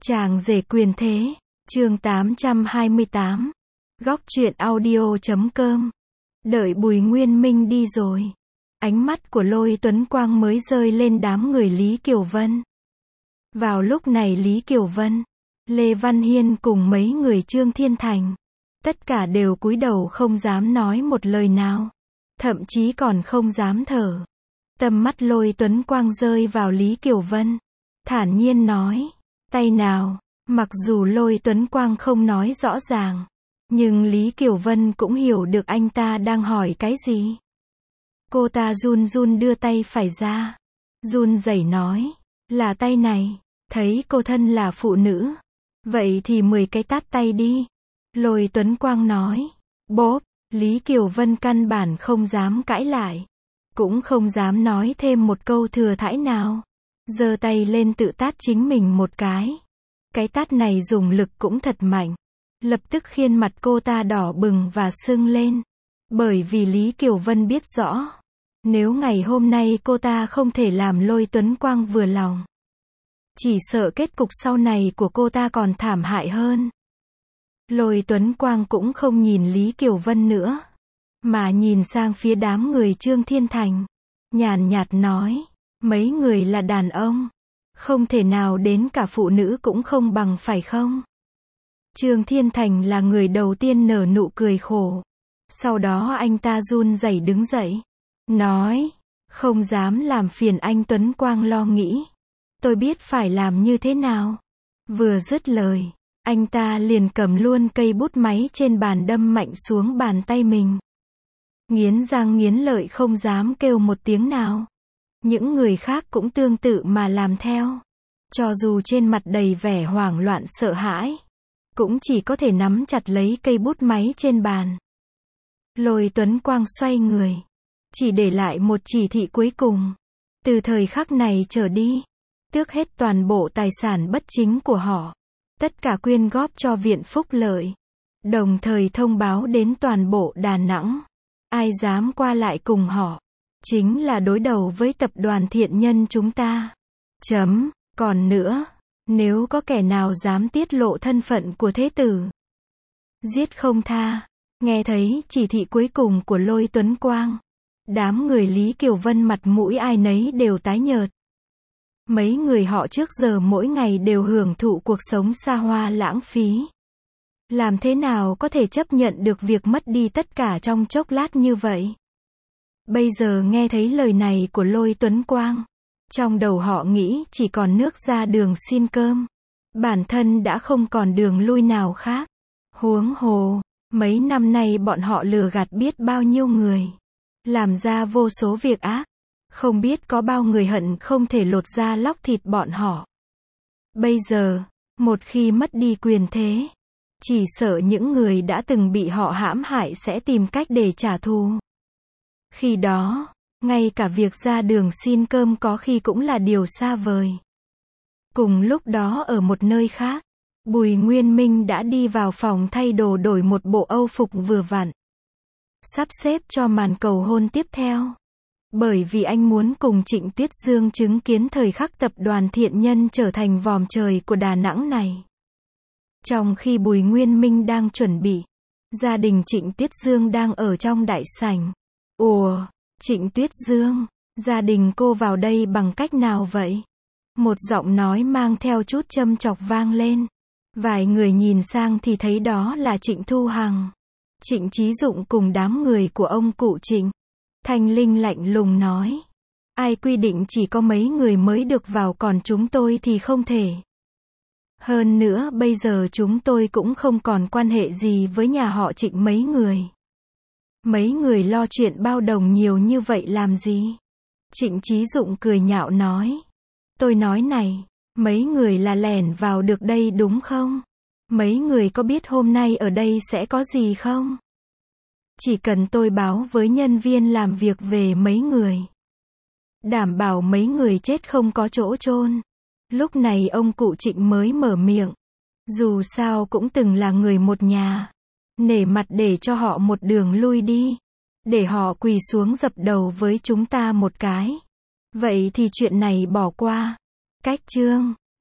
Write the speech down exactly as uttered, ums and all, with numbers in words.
Chàng rể quyền thế, chương tám trăm hai mươi tám. Góc truyện audio chấm com. Đợi Bùi Nguyên Minh đi rồi, ánh mắt của Lôi Tuấn Quang mới rơi lên đám người Lý Kiều Vân. Vào lúc này Lý Kiều Vân, Lê Văn Hiên cùng mấy người Trương Thiên Thành, tất cả đều cúi đầu không dám nói một lời nào, thậm chí còn không dám thở. Tầm mắt Lôi Tuấn Quang rơi vào Lý Kiều Vân, thản nhiên nói, tay nào. Mặc dù Lôi Tuấn Quang không nói rõ ràng, nhưng Lý Kiều Vân cũng hiểu được anh ta đang hỏi cái gì. Cô ta run run đưa tay phải ra, run rẩy nói, là tay này. Thấy cô thân là phụ nữ, vậy thì mười cái tát tay đi. Lôi Tuấn Quang nói, bốp. Lý Kiều Vân căn bản không dám cãi lại, cũng không dám nói thêm một câu thừa thãi nào, giơ tay lên tự tát chính mình một cái. Cái tát này dùng lực cũng thật mạnh, lập tức khiến mặt cô ta đỏ bừng và sưng lên. Bởi vì Lý Kiều Vân biết rõ, nếu ngày hôm nay cô ta không thể làm Lôi Tuấn Quang vừa lòng, chỉ sợ kết cục sau này của cô ta còn thảm hại hơn. Lôi Tuấn Quang cũng không nhìn Lý Kiều Vân nữa, mà nhìn sang phía đám người Trương Thiên Thành, nhàn nhạt nói, mấy người là đàn ông, không thể nào đến cả phụ nữ cũng không bằng phải không? Trương Thiên Thành là người đầu tiên nở nụ cười khổ. Sau đó anh ta run rẩy đứng dậy, nói, không dám làm phiền anh Tuấn Quang lo nghĩ. Tôi biết phải làm như thế nào. Vừa dứt lời, anh ta liền cầm luôn cây bút máy trên bàn đâm mạnh xuống bàn tay mình. Nghiến răng nghiến lợi không dám kêu một tiếng nào. Những người khác cũng tương tự mà làm theo. Cho dù trên mặt đầy vẻ hoảng loạn sợ hãi, cũng chỉ có thể nắm chặt lấy cây bút máy trên bàn. Lôi Tuấn Quang xoay người, chỉ để lại một chỉ thị cuối cùng. Từ thời khắc này trở đi, tước hết toàn bộ tài sản bất chính của họ, tất cả quyên góp cho Viện Phúc Lợi. Đồng thời thông báo đến toàn bộ Đà Nẵng, ai dám qua lại cùng họ, chính là đối đầu với tập đoàn thiện nhân chúng ta. Chấm. Còn nữa, nếu có kẻ nào dám tiết lộ thân phận của thế tử, giết không tha. Nghe thấy chỉ thị cuối cùng của Lôi Tuấn Quang, đám người Lý Kiều Vân mặt mũi ai nấy đều tái nhợt. Mấy người họ trước giờ mỗi ngày đều hưởng thụ cuộc sống xa hoa lãng phí, làm thế nào có thể chấp nhận được việc mất đi tất cả trong chốc lát như vậy. Bây giờ nghe thấy lời này của Lôi Tuấn Quang, trong đầu họ nghĩ chỉ còn nước ra đường xin cơm. Bản thân đã không còn đường lui nào khác. Huống hồ, mấy năm nay bọn họ lừa gạt biết bao nhiêu người, làm ra vô số việc ác, không biết có bao người hận không thể lột da lóc thịt bọn họ. Bây giờ, một khi mất đi quyền thế, chỉ sợ những người đã từng bị họ hãm hại sẽ tìm cách để trả thù. Khi đó, ngay cả việc ra đường xin cơm có khi cũng là điều xa vời. Cùng lúc đó ở một nơi khác, Bùi Nguyên Minh đã đi vào phòng thay đồ đổi một bộ âu phục vừa vặn, sắp xếp cho màn cầu hôn tiếp theo. Bởi vì anh muốn cùng Trịnh Tuyết Dương chứng kiến thời khắc tập đoàn thiện nhân trở thành vòm trời của Đà Nẵng này. Trong khi Bùi Nguyên Minh đang chuẩn bị, gia đình Trịnh Tuyết Dương đang ở trong đại sảnh. Ủa, Trịnh Tuyết Dương, gia đình cô vào đây bằng cách nào vậy? Một giọng nói mang theo chút châm chọc vang lên. Vài người nhìn sang thì thấy đó là Trịnh Thu Hằng, Trịnh Chí Dụng cùng đám người của ông cụ Trịnh. Thanh Linh lạnh lùng nói, ai quy định chỉ có mấy người mới được vào còn chúng tôi thì không thể. Hơn nữa bây giờ chúng tôi cũng không còn quan hệ gì với nhà họ Trịnh mấy người. Mấy người lo chuyện bao đồng nhiều như vậy làm gì? Trịnh Chí Dụng cười nhạo nói, tôi nói này, mấy người là lẻn vào được đây đúng không? Mấy người có biết hôm nay ở đây sẽ có gì không? Chỉ cần tôi báo với nhân viên làm việc về mấy người, đảm bảo mấy người chết không có chỗ chôn. Lúc này ông cụ Trịnh mới mở miệng, dù sao cũng từng là người một nhà, nể mặt để cho họ một đường lui đi, để họ quỳ xuống dập đầu với chúng ta một cái. Vậy thì chuyện này bỏ qua. Cách chương